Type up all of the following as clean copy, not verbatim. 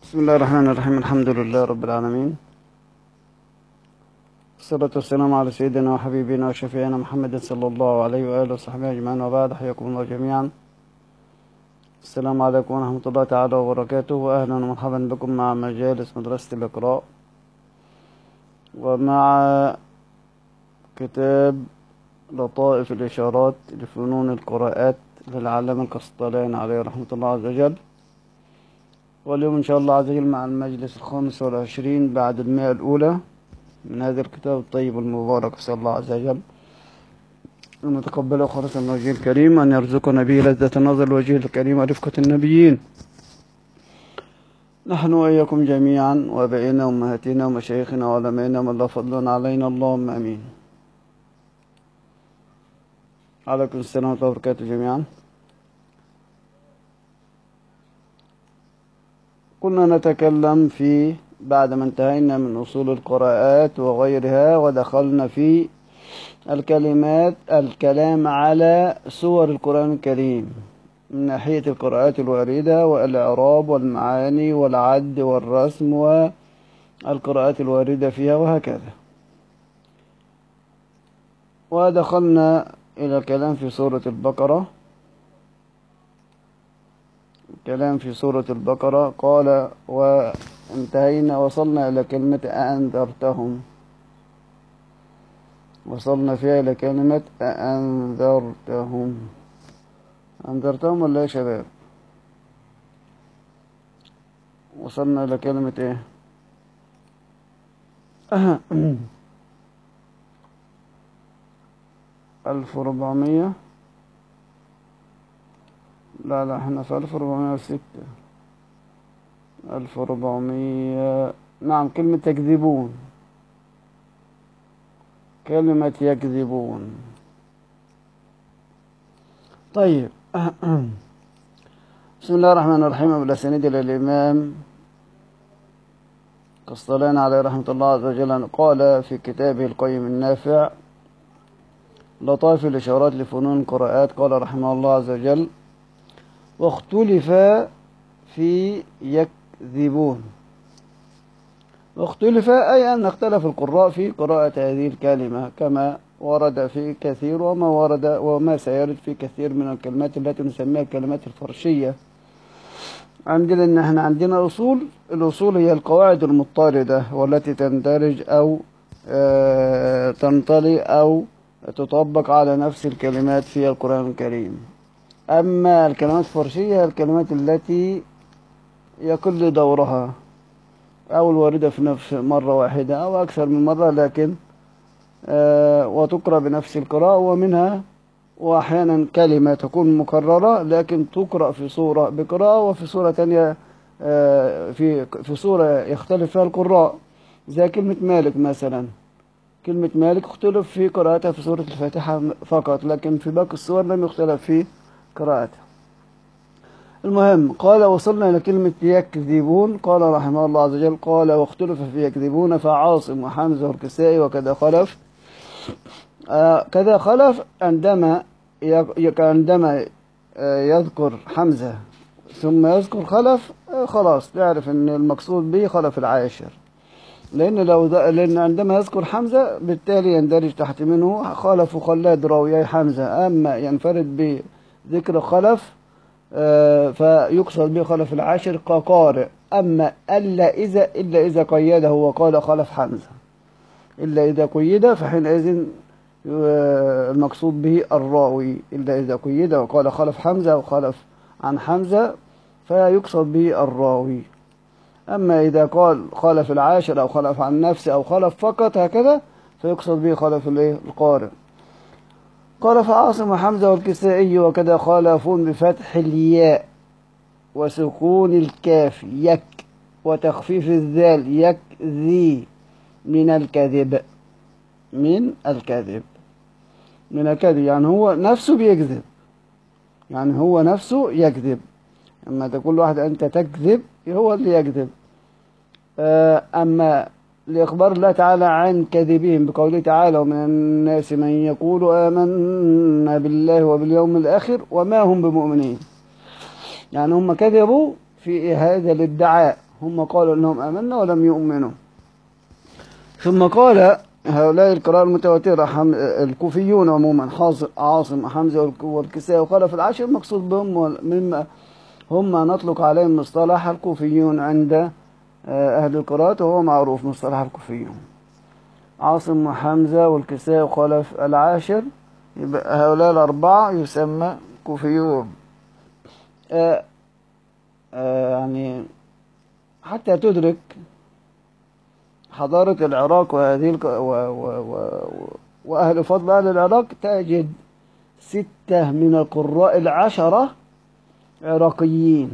بسم الله الرحمن الرحيم. الحمد لله رب العالمين، والصلاة والسلام على سيدنا وحبيبنا وشفيعنا محمد صلى الله عليه وآله وصحبه أجمعين، وبعد. حياكم الله جميعا. السلام عليكم ورحمة الله تعالى وبركاته، وأهلا ومرحبا بكم مع مجالس مدرسة الإقراء، ومع كتاب لطائف الإشارات لفنون القراءات للعلامة القسطلاني عليه رحمة الله عز وجل. واليوم إن شاء الله عز وجل مع المجلس 25 بعد 100 الأولى من هذا الكتاب الطيب المبارك. أسأل الله عز وجل أن نتقبله خالصا من وجهه الكريم، أن يرزقنا به لذة النظر لوجهه الكريم ورفقة النبيين، نحن وإياكم جميعا، وآبائنا وأمهاتنا ومشايخنا وعلمائنا من الله فضل علينا، اللهم آمين. عليكم السلام ورحمة الله وبركاته جميعا. كنا نتكلم في بعد ما انتهينا من أصول القراءات وغيرها، ودخلنا في الكلام على سور القرآن الكريم من ناحية القراءات الواردة والإعراب والمعاني والعد والرسم والقراءات الواردة فيها وهكذا. ودخلنا إلى الكلام في سورة البقرة. قال وانتهينا، وصلنا إلى كلمة أأنذرتهم. وصلنا فيها إلى كلمة أأنذرتهم. أنذرتهم ولا يا شباب؟ وصلنا إلى كلمة إيه؟ 1400. لا احنا في 1406. 1400. نعم، كلمة تكذبون. كلمة يكذبون. طيب. بسم الله الرحمن الرحيم. بالأسانيد إلى الإمام قسطلاني عليه رحمة الله عز وجل قال في كتابه القيم النافع لطائف الإشارات لفنون القراءات، قال رحمه الله عز وجل: واختلف في يكذبون. واختلف أي أن اختلف القراء في قراءة هذه الكلمة، كما ورد في كثير وما سيرد في كثير من الكلمات التي نسميها الكلمات الفرشية. إن احنا عندنا الأصول هي القواعد المضطردة والتي تندرج أو تنطلي أو تطبق على نفس الكلمات في القرآن الكريم. أما الكلمات الفرشية هي الكلمات التي يقل دورها أو الواردة في نفس مرة واحدة أو أكثر من مرة، لكن وتقرأ بنفس القراءة، ومنها وأحيانا كلمة تكون مكررة لكن تقرأ في صورة بقراءة، وفي صورة تانية في صورة يختلف فيها القراء، زي كلمة مالك مثلا. كلمة مالك اختلف في قراءتها في سورة الفاتحة فقط، لكن في باقي السور لم يختلف في قراءتها. المهم، قال وصلنا إلى كلمة يكذبون. قال رحمه الله عز وجل: قال واختلف في يكذبون فعاصم وحمزة والكسائي وكذا خلف. كذا خلف عندما يذكر حمزة ثم يذكر خلف، خلاص تعرف ان المقصود به خلف العاشر، لأن عندما يذكر حمزة بالتالي يندرج تحت منه خلف وخلاد راويي حمزة. أما ينفرد بذكر خلف فيقصد به خلف العاشر كقارئ. أما إلا إذا قيده وقال خلف حمزة، إلا إذا قيد فحينئذ المقصود به الراوي. إلا إذا قيد وقال خلف حمزة أو خلف عن حمزة فيقصد به الراوي. أما إذا قال خلف العاشر أو خلف عن نفسه أو خلف فقط هكذا فيقصد به خلف القارئ. قال فعاصم وحمزة والكسائي وكذا خالفون بفتح الياء وسكون الكاف يك وتخفيف الذال يكذي من الكذب. يعني هو نفسه بيكذب، يعني هو نفسه يكذب. أما تقول واحد أنت تكذب، هو اللي يكذب. أما لإخبار الله تعالى عن كذبهم بقوله تعالى: ومن الناس من يقول آمنا بالله وباليوم الآخر وما هم بمؤمنين. يعني هم كذبوا في هذا الادعاء، هم قالوا أنهم آمنا ولم يؤمنوا. ثم قال هؤلاء القراءة المتواترة الكوفيون عموما عاصم حمزة والكسائي وخلف العاشر المقصود بهم مما هم نطلق عليهم مصطلح الكوفيون عند أهل القراءات، وهو معروف مصطلح الكوفيون عاصم وحمزة والكسائي وخلف العاشر. يبقى هؤلاء الأربعة يسمى كوفيون. يعني حتى تدرك حضارة العراق وهذه وأهل فضل أهل العراق تجد 6 من القراء العشرة عراقيين.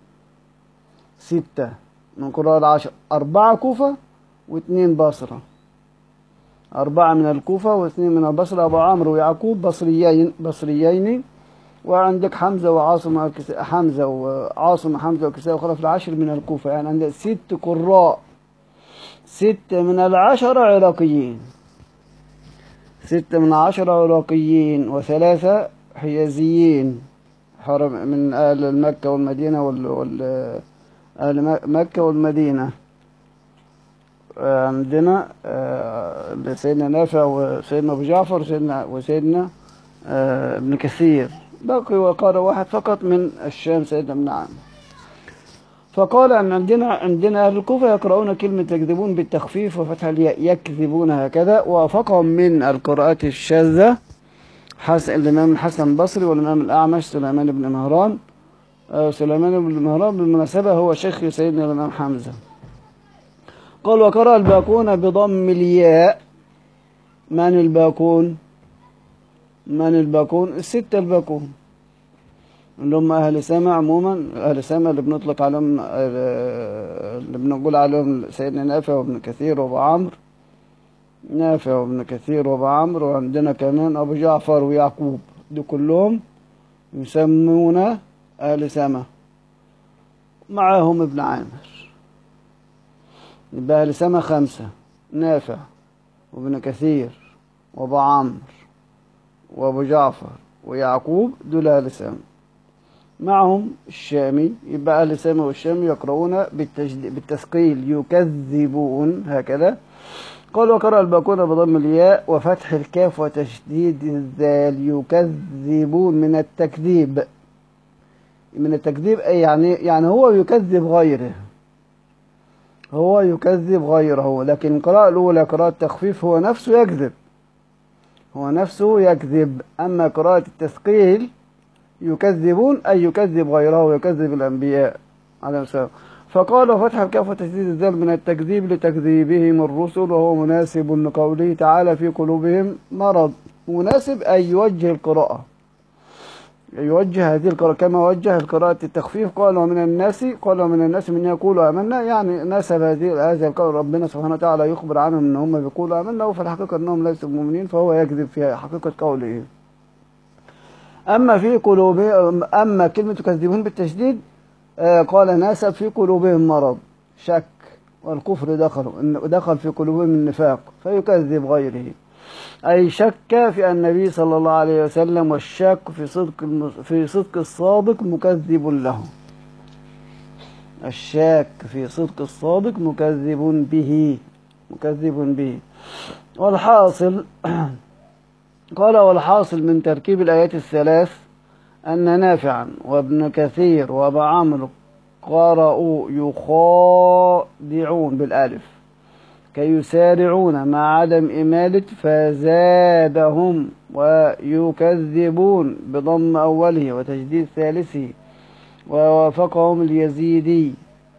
6 من القراء العشرة، 4 كوفة و2 بصرة. 4 من الكوفة و2 من البصرة، أبو عمرو ويعقوب بصريين. وعندك حمزة وعاصم حمزة وكسائي وخلف العاشر من الكوفة. يعني عندك 6 قراء، 6 من العشرة عراقيين، 6 من 10 عراقيين، و3 حجازيين من أهل مكة والمدينة أهل مكة والمدينة. عندنا سيدنا نافع وسيدنا أبو جعفر وسيدنا ابن كثير. بقي وقال واحد فقط من الشام سيدنا ابن عامر. فقال أن عندنا أهل الكوفة يقرؤون كلمة يكذبون بالتخفيف وفتح الياء، يكذبون هكذا. ووافقهم من القراءات الشاذة الإمام الحسن البصري والإمام الأعمش سليمان بن مهران. سليمان بن مهران بالمناسبة هو شيخ سيدنا الإمام حمزة. قال وقرأ الباقون بضم الياء. من الباقون 6 الباقون اللي هم أهل سامع عموما. أهل سامع اللي بنطلق عليهم اللي بنقول عليهم سيدنا نافع وابن كثير وابو عمرو. نافع وابن كثير وابو عمرو، وعندنا كمان أبو جعفر ويعقوب. دي كلهم يسمون أهل سامع، معهم ابن عامر. يبقى أهل سامع 5: نافع وابن كثير وابو عمرو وابو جعفر ويعقوب، دول أهل سامع. معهم الشامي. يبقى أهل سامع والشامي يقرؤون بالتثقيل يكذبون هكذا. قال وقرأ الباقون بضم الياء وفتح الكاف وتشديد الذال. يكذبون من التكذيب. أي يعني هو يكذب غيره. لكن القراءة الأولى قراءة التخفيف هو نفسه يكذب. أما قراءة التثقيل يكذبون أي يكذب غيره ويكذب الأنبياء عليه السلام. فقال فتح الكاف وتشديد الذال من التكذيب لتكذيبهم الرسل، وهو مناسب لقوله تعالى في قلوبهم مرض. مناسب أي يوجه القراءة، يوجه هذه القراءة كما وجه القراءة التخفيف. قال ومن الناس من يقول آمنا، يعني نسب هذا القول ربنا سبحانه وتعالى يخبر عنهم ان هم بيقولوا آمنا، وفي الحقيقة انهم ليسوا مؤمنين، فهو يكذب في حقيقة قوله. أما في قلوبهم، أما كلمة يكذبون بالتشديد قال ناسب في قلوبهم مرض، شك والكفر دخل في قلوبهم النفاق فيكذب غيره. أي شك في النبي صلى الله عليه وسلم، والشك في صدق الصادق مكذب له. الشاك في صدق الصادق مكذب به. والحاصل قال والحاصل من تركيب الآيات الثلاث أن نافعا وابن كثير وابا عمرو قرأوا يخادعون بالألف كي يسارعون مع عدم إمالة فزادهم، ويكذبون بضم أوله وتجديد ثالثه، ووافقهم اليزيدي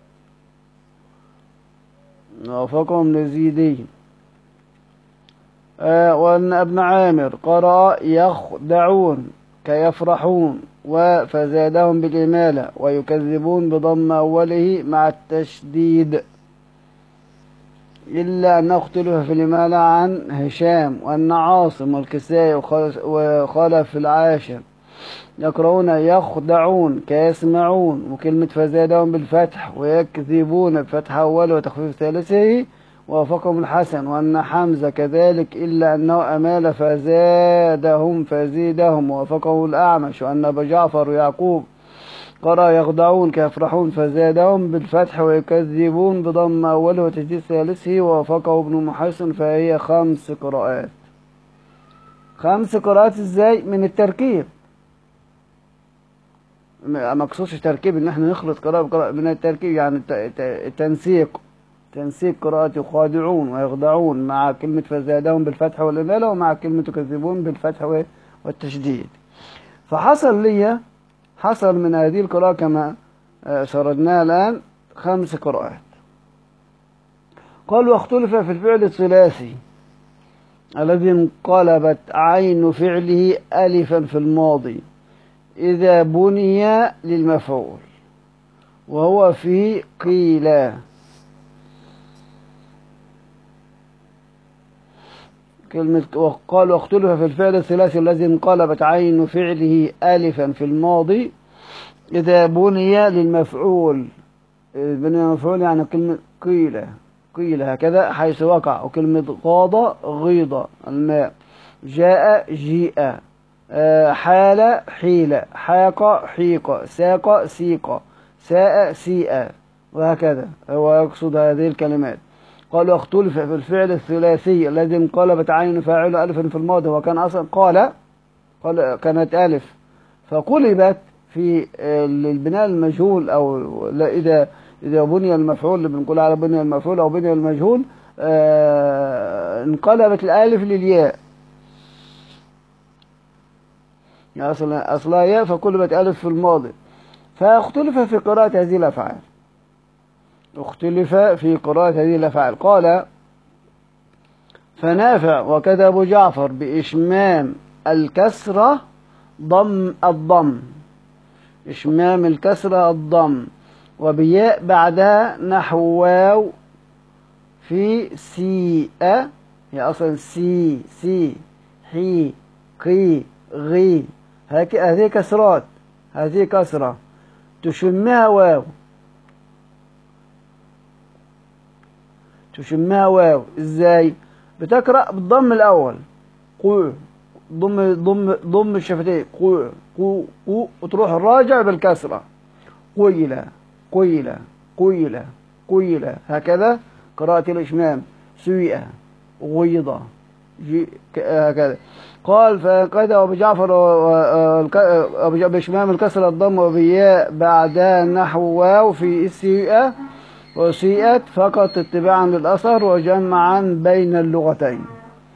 وأن ابن عامر قرأ يخدعون كيفرحون فزادهم بالإمالة، ويكذبون بضم أوله مع التشديد، إلا أنه اختلف في الإمالة عن هشام. وأن عاصم والكسائي وخلف العاشر يقرؤون يخدعون كيسمعون، وكلمة فزادهم بالفتح، ويكذبون بفتح أوله وتخفيف ثالثه، ووافقهم الحسن. وأن حمزة كذلك إلا أنه أمال فزيدهم، ووافقه الأعمش. وأن أبا جعفر ويعقوب قرأ يخدعون كيفرحون فزادهم بالفتح ويكذبون بضم أوله وتجديد ثالثه ووافقه ابن محيصن فهي 5 قراءات. 5 قراءات ازاي؟ من التركيب، ما مقصودش تركيب ان احنا نخلط قراءة بقراءة، من التركيب يعني تنسيق قراءة يخادعون ويخدعون مع كلمة فزادهم بالفتح والإمالة ومع كلمة يكذبون بالفتح والتشديد. حصل من هذه القراءة كما سردناها الآن 5 قراءات. قال واختلف في الفعل الثلاثي الذي انقلبت عين فعله ألفا في الماضي إذا بني للمفعول، وهو في قيل. قال واختلف في الفعل الثلاثي الذي انقلبت عين فعله ألفا في الماضي إذا بني للمفعول. بني للمفعول يعني كلمة قيل هكذا حيث وقع، وكلمة غاض غيض الماء، جاء جيء، حال حيل، حاق حيق، ساق سيق، ساء سيء، وهكذا هو يقصد هذه الكلمات. قال واختلف في الفعل الثلاثي الذي انقلبت عين فاعله ألفا في الماضي وكان أصلا قال كانت ألف فقلبت في البناء المجهول، أو إذا بني المفعول اللي بنقول على بني المفعول أو بني المجهول انقلبت الألف للياء، يعني أصلها ياء فقلبت ألف في الماضي. فاختلف في قراءة هذه الأفعال، قال فنافع وكذا أبو جعفر بإشمام الكسرة إشمام الكسرة الضم، وبياء بعدها نحو واو في سيئة، هي أصلا سي حي قي غي، هذه كسرات، هذه كسرة تشمها واو. ازاي؟ بتقرأ بالضم الأول قو، ضم الشفتين قو وتروح الراجع بالكسرة قيل هكذا قراءة الإشمام، سويئة غيضة هكذا. قال فقد أبو جعفر بإشمام الكسرة الضم وبياء بعدها نحو واو في السيئة وسيئت فقط اتباعا للأثر وجمعا بين اللغتين.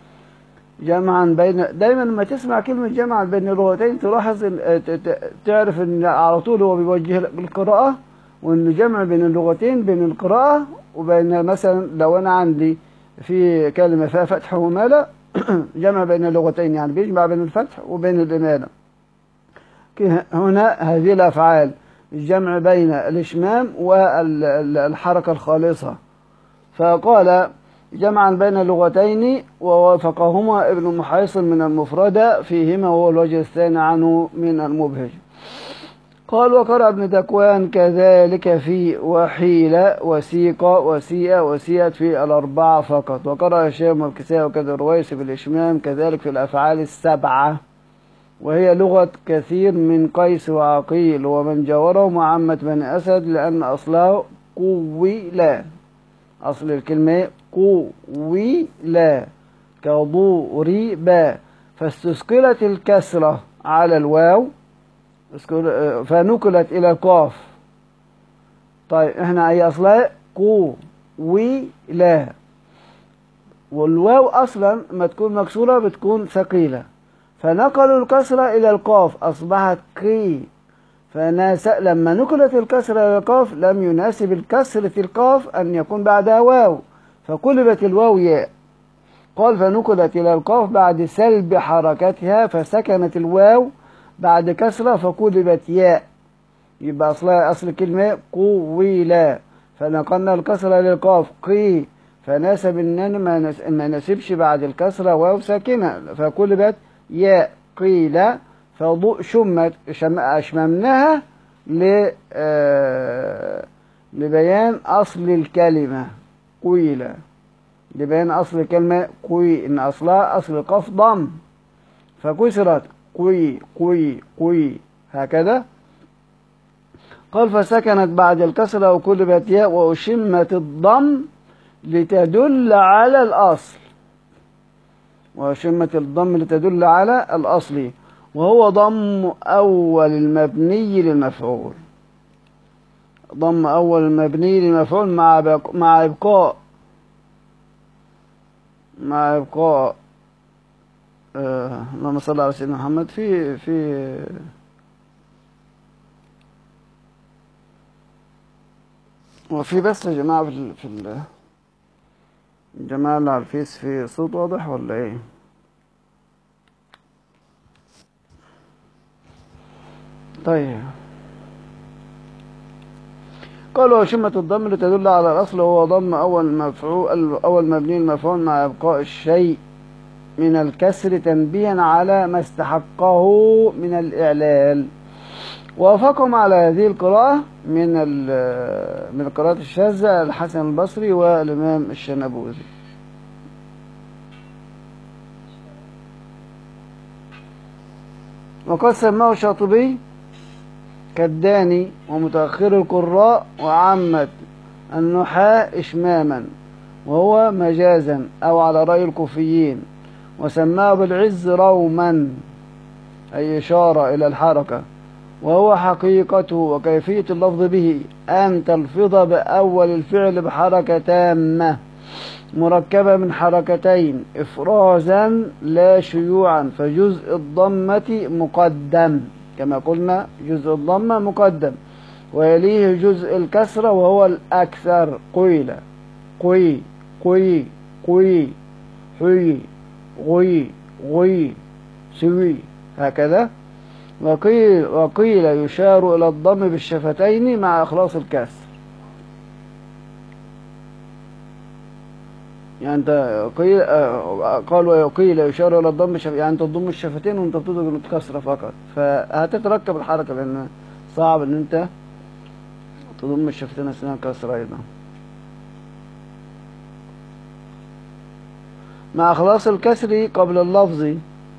دايما لما تسمع كلمة جمعا بين اللغتين تلاحظ تعرف ان على طول هو بيوجه لك القراءة، وان جمع بين اللغتين بين القراءة وبين، مثلا لو انا عندي في كلمة فيها فتح ومالة جمع بين اللغتين يعني بيجمع بين الفتح وبين الإمالة. هنا هذه الأفعال الجمع بين الإشمام والحركة الخالصة. فقال جمعا بين اللغتين ووافقهما ابن محيصن من المفردة فيهما، وهو الوجه الثاني عنه من المبهج. قال وقرأ ابن دكوان كذلك في وحيل وسيق وسيء وسيئت في 4 فقط. وقرأ هشام والكسائي وكذا الرويسي في الإشمام كذلك في الأفعال 7، وهي لغة كثير من قيس وعقيل ومن جاورهم وعامة بني أسد، لأن أصلها قويلا، أصل الكلمة قويلا كضوربا، فاستثقلت الكسرة على الواو فنقلت إلى القاف. طيب احنا هي أصلها قويلا، والواو أصلا ما تكون مكسورة بتكون ثقيلة، فنقلوا الكسرة إلى القاف أصبحت قي، لما نقلت الكسرة إلى القاف لم يناسب الكسر في القاف أن يكون بعدها واو فقلبت الواو ياء. قال فنقلت إلى القاف بعد سلب حركتها فسكنت الواو بعد كسرة فقلبت ياء، يبقى أصل الكلمة قويلا، فنقلنا الكسرة للقاف قي، فناسب إننا ما نسبش بعد الكسرة واو ساكنة فقلبت ياء قيل، فضوء أشممناها لبيان أصل الكلمة قيل، لبيان أصل الكلمة قوي، إن أصلها أصل القاف ضم فكسرت قوي هكذا. قال فسكنت بعد الكسرة وقلبت ياء وأشمت الضم لتدل على الأصل، وأشمت الضم لتدل على الأصل، وهو ضم أول المبني للمفعول، ضم أول المبني للمفعول مع إبقاء اللهم صل على سيدنا محمد في وفي بس يا جماعة في الجماعة اللي على الفيس في صوت واضح ولا ايه؟ طيب قالوا وشمة الضم لتدل على الأصل، وهو ضم أول مبني المفعول مع إبقاء الشيء من الكسر تنبيها على ما استحقه من الإعلال. وافقهم على هذه القراءة من القراءات الشاذة الحسن البصري والإمام الشنبوذي. وقد سماه الشاطبي كالداني ومتأخر القراء وعامة النحاة إشماما، وهو مجازا أو على رأي الكوفيين، وسماه بالعز روما أي إشارة إلى الحركة، وهو حقيقته وكيفية اللفظ به أن تلفظ بأول الفعل بحركة تامة مركبة من حركتين إفرازا لا شيوعا، فجزء الضمة مقدم كما قلنا، جزء الضمة مقدم ويليه جزء الكسرة وهو الأكثر، قيل قي قي قي حي غي غي سوي هكذا. وقيل يشار إلى الضم بالشفتين مع إخلاص الكسر، يعني انت قالوا قيل يشار إلى الضم يعني انت تضم الشفتين وانت بتضرب الكسرة فقط، فهتتركب الحركة لأن صعب ان انت تضم الشفتين أثناء الكسرة أيضا مع إخلاص الكسر قبل اللفظ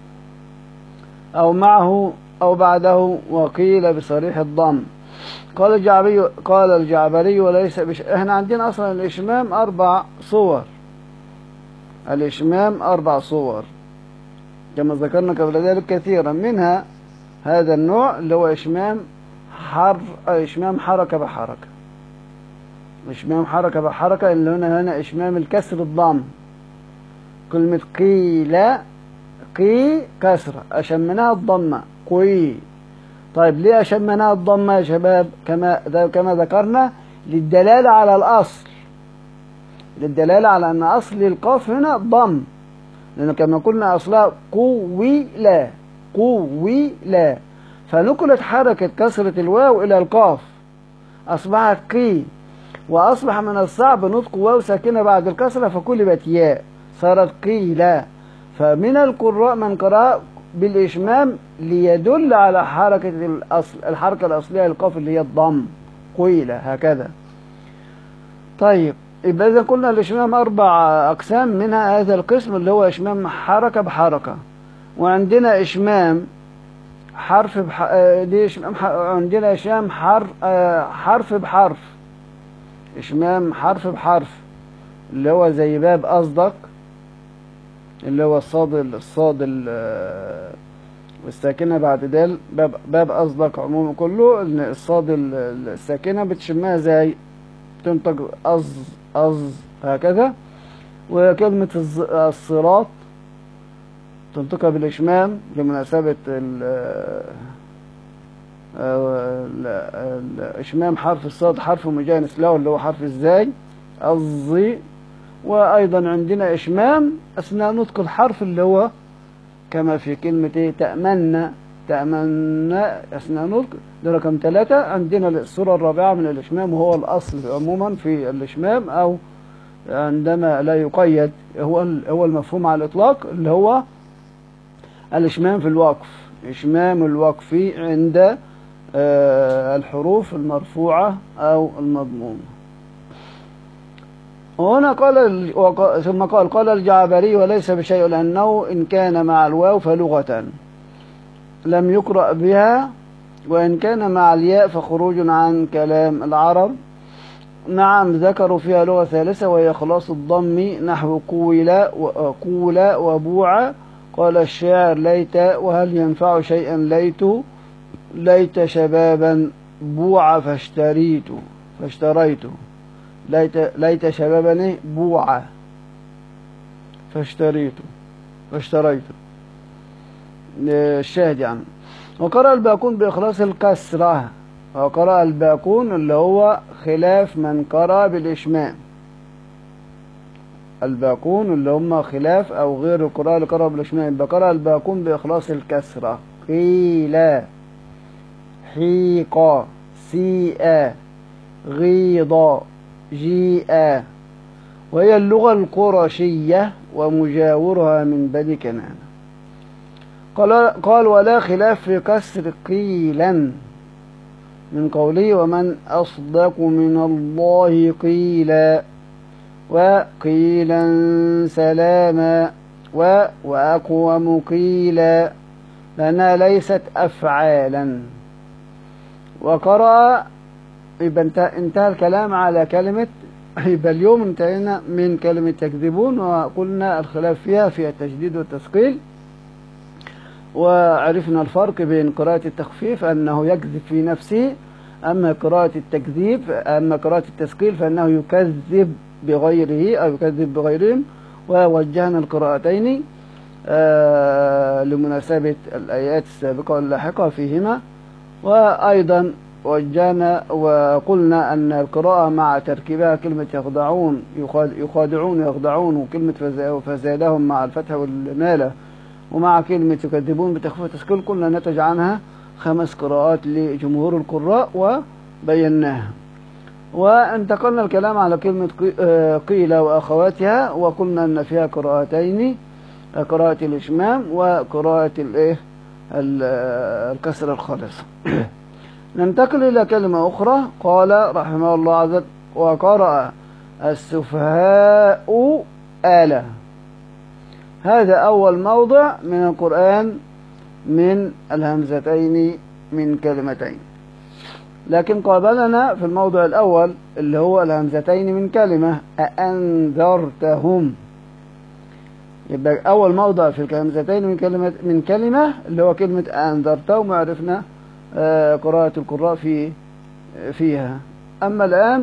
أو معه أو بعده. وقيل بصريح الضم. قال الجعبري وليس احنا عندنا أصلا الإشمام 4 صور، الإشمام 4 صور كما ذكرنا قبل ذلك كثيرا، منها هذا النوع اللي هو إشمام حركة بحركة، إشمام حركة بحركة اللي هنا إشمام الكسر الضم. كلمة قيل قي كسرة أشمناها الضمة قي. طيب ليه أشمناها الضمة يا شباب؟ كما ذكرنا للدلالة على الأصل، للدلالة على أن أصل القاف هنا ضم، لأنه كما قلنا أصلها قويلا فنقلت حركة كسرة الواو إلى القاف أصبحت قي، وأصبح من الصعب نطق واو ساكنة بعد الكسرة فقلبت ياء صارت قيلا. فمن القراء من قرأ بالإشمام ليدل على حركة الحركة الأصلية للقاف اللي هي الضم قيلا هكذا. طيب يبقى إذا قلنا الإشمام 4 أقسام، منها هذا القسم اللي هو إشمام حركة بحركة، وعندنا إشمام حرف عندنا إشمام حرف بحرف، إشمام حرف بحرف اللي هو زي باب أصدق اللي هو الصاد الساكنة بعد دال، باب أصدق عموما كله الصاد الساكنة بتشمها زي تنطق أز هكذا. وكلمة الصراط تنطقها بالإشمام لمناسبة الإشمام حرف الصاد حرف مجانس له اللي هو حرف الزاي الظي. وأيضا عندنا إشمام أثناء نطق الحرف اللي هو كما في كلمة تأمنا أثناء نطق، ده رقم 3. عندنا الصورة الرابعة من الإشمام وهو الأصل عموما في الإشمام، أو عندما لا يقيد هو المفهوم على الإطلاق اللي هو الإشمام في الوقف، إشمام الوقف عند الحروف المرفوعة أو المضمومة. وهنا ثم قال الجعبري وليس بشيء لأنه إن كان مع الواو فلغة لم يقرأ بها وإن كان مع الياء فخروج عن كلام العرب. نعم ذكروا فيها لغة ثالثة وهي خلاص الضم نحو قولا وبوعا. قال الشاعر ليت وهل ينفع شيئا ليت شبابا بوع فاشتريته ليت شبابا بوع فاشتريته الشاهد يعني. وقرأ الباقون بإخلاص الكسرة، وقرأ الباقون اللي هو خلاف من قرأ بالإشمام. الباقون اللي هم خلاف أو غير القراء اللي قرأ بالإشمام. بقرأ الباقون بإخلاص الكسرة. قيل حيق سيئ غيض جيء. وهي اللغة القرشية ومجاورها من بني كنعان. قال ولا خلاف في كسر قيلا من قوله ومن أصدق من الله قيلا وقيلا سلاما وأقوم قيلا لأنها ليست أفعالا. وقرأ يبقى انتهى الكلام على كلمة. يبقى اليوم انتهينا من كلمة تكذبون وقلنا الخلاف فيها في التشديد والتثقيل، وعرفنا الفرق بين قراءة التخفيف أنه يكذب في نفسه، أما قراءة التثقيل فأنه يكذب بغيره أو يكذب بغيرهم. ووجهنا القراءتين لمناسبة الآيات السابقة واللاحقة فيهما. وأيضا وجهنا وقلنا أن القراءة مع تركيبها كلمة يخادعون وكلمة فزادهم مع الفتح والمالة ومع كلمة يكذبون بتخفيف التثقيل قلنا نتج عنها 5 قراءات لجمهور القراء وبيناها. وانتقلنا الكلام على كلمة قيل وأخواتها وقلنا أن فيها قراءتين، قراءة الإشمام وقراءة الكسر الخالصة. ننتقل إلى كلمة أخرى. قال رحمه الله عز وجل وقرأ السفهاء آلة. هذا أول موضع من القرآن من الهمزتين من كلمتين. لكن قابلنا في الموضع الأول اللي هو الهمزتين من كلمة أأنذرتهم. يبقى أول موضع في الهمزتين من كلمة اللي هو كلمة أأنذرتهم، وعرفنا قراءة القراء فيها. أما الآن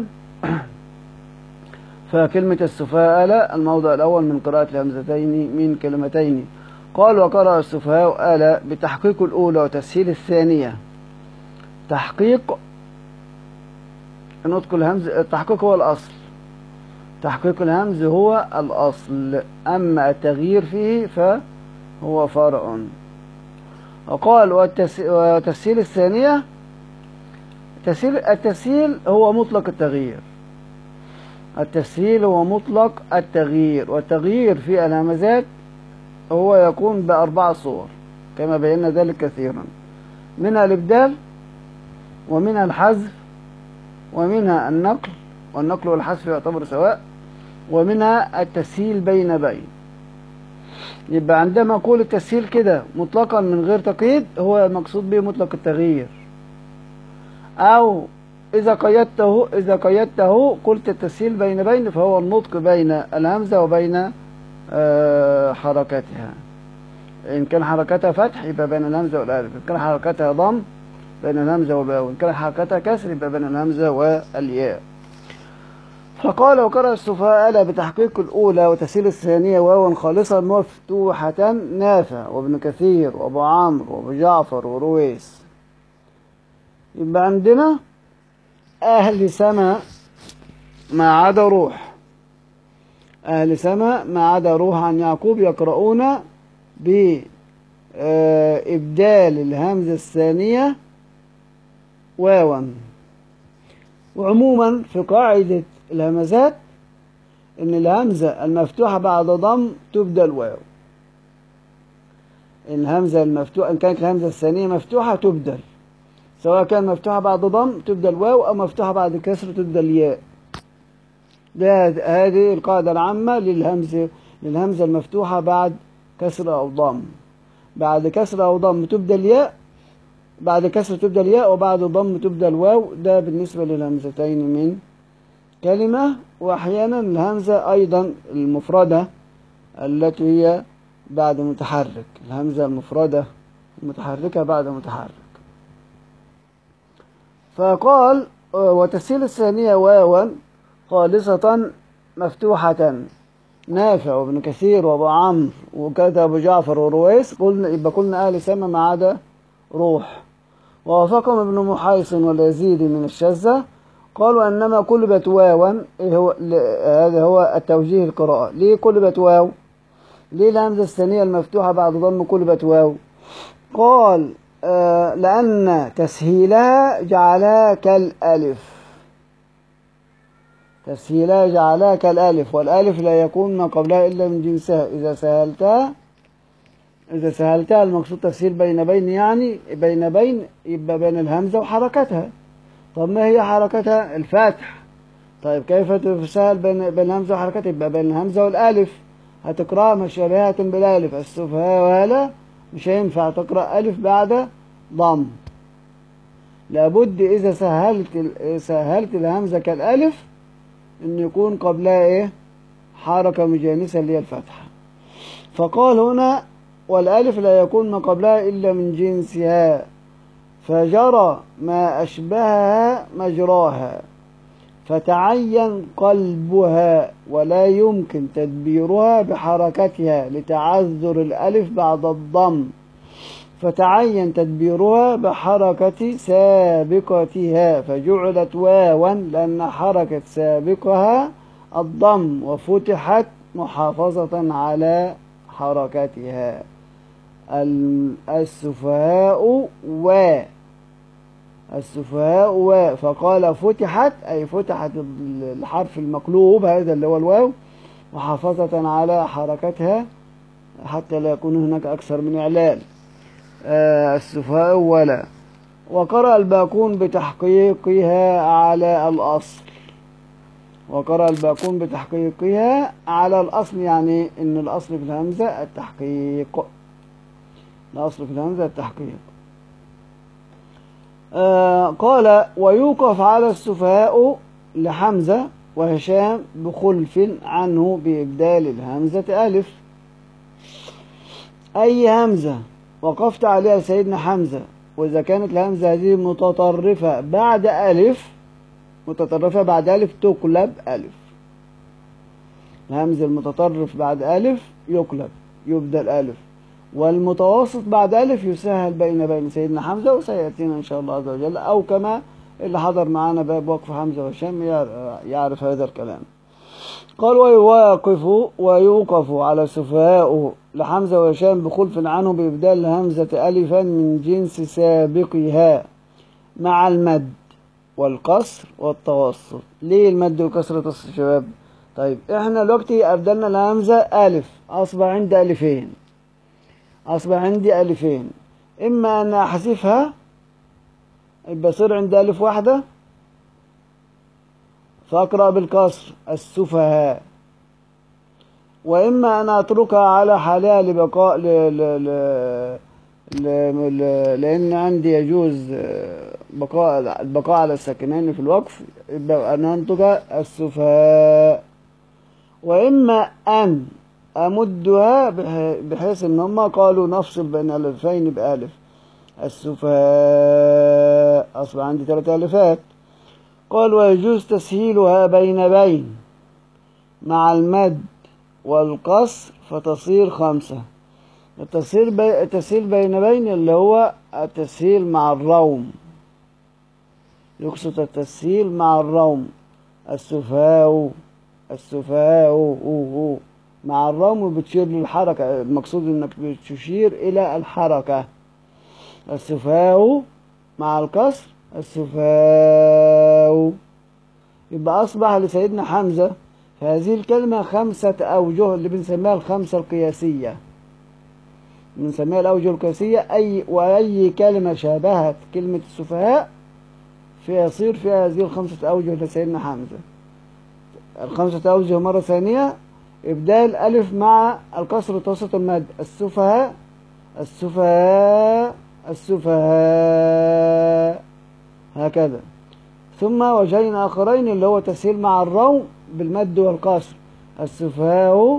فكلمة السفهاء آلة الموضع الأول من قراءة الهمزتين من كلمتين. قال وقرأ السفهاء آلة بتحقيق الأولى وتسهيل الثانية. تحقيق نطق الهمز، التحقيق هو الأصل، تحقيق الهمز هو الأصل، أما التغيير فيه فهو فرع. وقال وتسهيل الثانية، التسهيل هو مطلق التغيير، التسهيل هو مطلق التغيير. والتغيير في الهمزات هو يكون ب4 صور كما بينا ذلك كثيرا، منها الإبدال ومنها الحذف ومنها النقل، والنقل والحذف يعتبر سواء، ومنها التسهيل بين. يبقى عندما أقول التسهيل كده مطلقا من غير تقييد هو المقصود به مطلق التغيير، أو إذا قيدته قلت التسهيل بين فهو النطق بين الهمزة وبين حركاتها. إن كان حركتها فتح يبقى بين الهمزة والألف، إن كان حركتها ضم بين الهمزة والواو، إن كان حركتها كسر يبقى بين الهمزة والياء. فقال وقرأ السفهاء آلة بتحقيق الأولى وتسهيل الثانية واوا خالصا مفتوحة نافع وابن كثير وابو عمرو وابو جعفر ورويس. يبقى عندنا أهل سما ما عدا روح، أهل سما ما عدا روح عن يعقوب يقرؤون بإبدال الهمزة الثانية واوا. وعموما في قاعدة الهمزات إن الهمزة المفتوحة بعد ضم تبدل واو، الهمزة المفتوحة إن كانت الهمزة الثانية مفتوحة تبدل، سواء كان مفتوحة بعد ضم تبدل واو أو مفتوحة بعد كسر تبدل ياء. هذه القاعدة العامة للهمزة المفتوحة بعد كسر أو ضم، بعد كسر أو ضم تبدل ياء، بعد كسر تبدأ الياء وبعد ضم تبدأ الواو. ده بالنسبة للهمزتين من كلمة. وأحيانا الهمزة أيضا المفردة التي هي بعد متحرك، الهمزة المفردة المتحركة بعد متحرك. فقال وتسهيل الثانية واوا خالصة مفتوحة. نافع وابن كثير وابو عمرو وكذا ابو جعفر ورويس قلنا يبقى قلنا اهل سما ما عدا روح. ووافقهم ابن محيصن واليزيدي من الشاذة قالوا انما قلبت واوا. هذا هو التوجيه القراءة. ليه قلبت واو؟ ليه الهمزة الثانية المفتوحة بعد ضم قلبت واو؟ قال لأن تسهيلها جعلها كالألف. تسهيلها جعلها كالألف، والألف لا يكون ما قبلها إلا من جنسها. إذا سهلتها المقصود تسهيل بين يعني بين يبقى بين الهمزة وحركتها. طب ما هي حركتها؟ الفتح. طيب كيف تسهل بين الهمزة وحركتها؟ يبقى بين الهمزة والألف. هتقرأها مشابهة بالألف السفهاء وهلا، مش هينفع تقرأ ألف بعد ضم. لابد إذا سهلت الهمزة كالألف إن يكون قبلها إيه؟ حركة مجانسة اللي هي الفتحة. فقال هنا والألف لا يكون ما قبلها إلا من جنسها، فجرى ما أشبهها مجراها، فتعين قلبها ولا يمكن تدبيرها بحركتها لتعذر الألف بعد الضم، فتعين تدبيرها بحركة سابقتها فجعلت واوا لأن حركة سابقها الضم، وفتحت محافظة على حركتها. السفهاء فقال فتحت أي فتحت الحرف المقلوب هذا اللي هو الواو محافظة على حركتها حتى لا يكون هناك أكثر من إعلال. السفهاء ولا. وقرأ الباقون بتحقيقها على الأصل. يعني إن الأصل في الهمزة التحقيق. قال ويوقف على السفهاء لحمزة وهشام بخلف عنه بإبدال الهمزة ألف. أي همزة وقفت عليها سيدنا حمزة وإذا كانت الهمزة هذه متطرفة بعد ألف تقلب ألف. الهمزة المتطرف بعد ألف يقلب يبدل ألف، والمتوسط بعد ألف يسهل بين سيدنا حمزة وسيأتينا إن شاء الله عز وجل، أو كما اللي حضر معنا باب وقف حمزة وهشام يعرف هذا الكلام. قال ويوقف على السفهاء لحمزة وهشام بخلف عنه بإبدال الهمزة ألفا من جنس سابقها مع المد والقصر والتوسط. ليه المد والكسر والتوسط يا شباب؟ طيب احنا دلوقتي أبدلنا الهمزة ألف، أصبح عندي ألفين. إما أن أحذفها يبقى صار عندي ألف واحدة فأقرأ بالكسر السفهاء، وإما أن أتركها على حالها لبقاء لأن عندي يجوز البقاء على الساكنين في الوقف، يبقى أن أنطق السفهاء. وإما أن أمدها بحيث إن هم قالوا نفصل بين الألفين بألف السفهاء، أصبح عندي 3 ألفات. قال ويجوز تسهيلها بين مع المد والقصر فتصير 5. التسهيل بين اللي هو التسهيل مع الروم، يقصد التسهيل مع الروم السفهاء مع الروم بتشير للحركة، المقصود انك بتشير الى الحركة. السفهاء مع الكسر السفهاء. يبقى اصبح لسيدنا حمزة في هذه الكلمة 5 أوجه اللي بنسميها الخمسة القياسية، بنسميها الأوجه القياسية. وأي كلمة شابهت كلمة السفهاء يصير فيها هذه 5 أوجه لسيدنا حمزة. 5 أوجه مرة ثانية: إبدال ألف مع الكسر وتوسط المد السفهاء السفهاء، هكذا. ثم وجهين آخرين اللي هو تسهيل مع الروم بالمد والكسر، السفهاء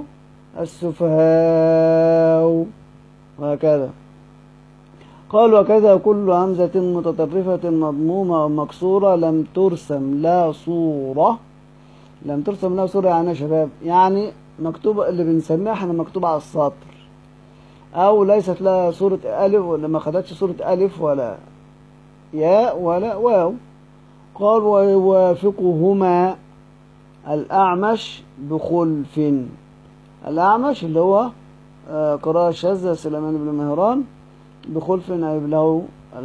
السفهاء، وهكذا. قال وكذا كل همزة متطرفة مضمومة أو مكسورة لم ترسم لا صورة. لم ترسم لا صورة يعني يا شباب، يعني مكتوبة اللي بنسميها احنا مكتوبة على السطر، أو ليست لها صورة ألف، ولا ما خدتش صورة ألف ولا ياء ولا واو. قال ويوافقهما الأعمش بخلف. الأعمش اللي هو قراءة شاذة سليمان بن مهران، بخلف أي له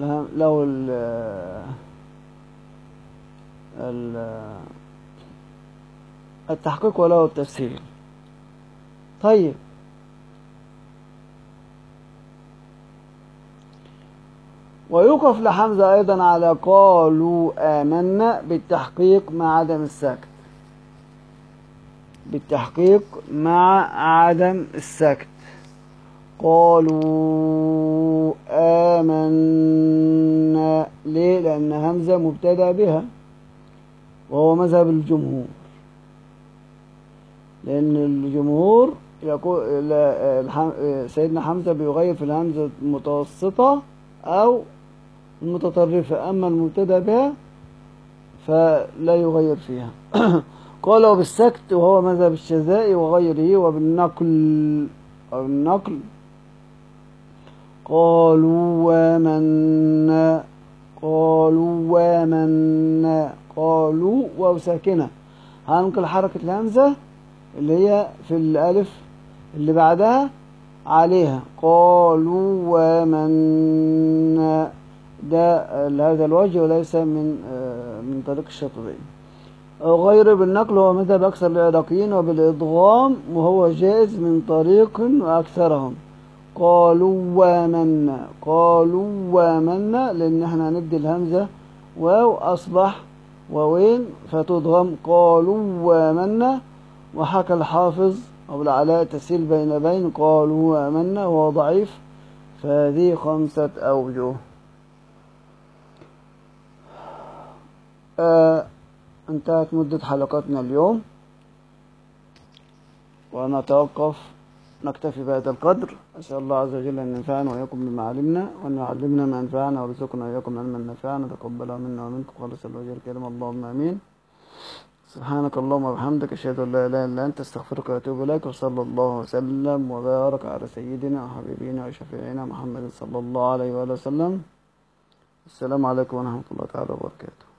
التحقيق وله التسهيل. طيب، ويوقف لحمزة أيضا على قالوا آمنا بالتحقيق مع عدم السكت، بالتحقيق مع عدم السكت. قالوا آمنا، ليه؟ لأن همزة مبتدأ بها، وهو مذهب الجمهور، لأن الجمهور يقول سيدنا حمزة بيغير في الهمزة المتوسطة أو المتطرفة، أما المبتدأ بها فلا يغير فيها. قال وبالسكت وهو مذهب الشاذلي وغيره، وبالنقل قالوا ومنا، قالوا واو ساكنة، هننقل حركة الهمزة اللي هي في الألف اللي بعدها عليها، قالوا ومنا، ده لهذا الوجه وليس من طريق الشاطبي. غير بالنقل هو مذهب أكثر العراقيين، وبالإدغام وهو جائز من طريق وأكثرهم. قالوا ومنا، لأن احنا هندي الهمزة واو أصبح واوين فتضغم، قالوا ومنا. وحكى الحافظ أبو العلاء تسهيل بين قالوا ومنا وهو ضعيف، فهذه 5 أوجه. انتهت مدة حلقاتنا اليوم، نكتفي بهذا القدر. أسأل الله عز وجل أن ينفعنا وإياكم بما علمنا، وأن يعلمنا ما ينفعنا، ويرزقنا وإياكم علما نافعا، تقبله منا ومنكم خالص الوجه الكريم، اللهم آمين. سبحانك اللهم وبحمدك، أشهد أن لا إله إلا أنت، أستغفرك وأتوب إليك، وصلى الله وسلم وبارك على سيدنا وحبيبنا وشفيعنا محمد صلى الله عليه وآله وسلم. السلام عليكم ورحمة الله تعالى وبركاته.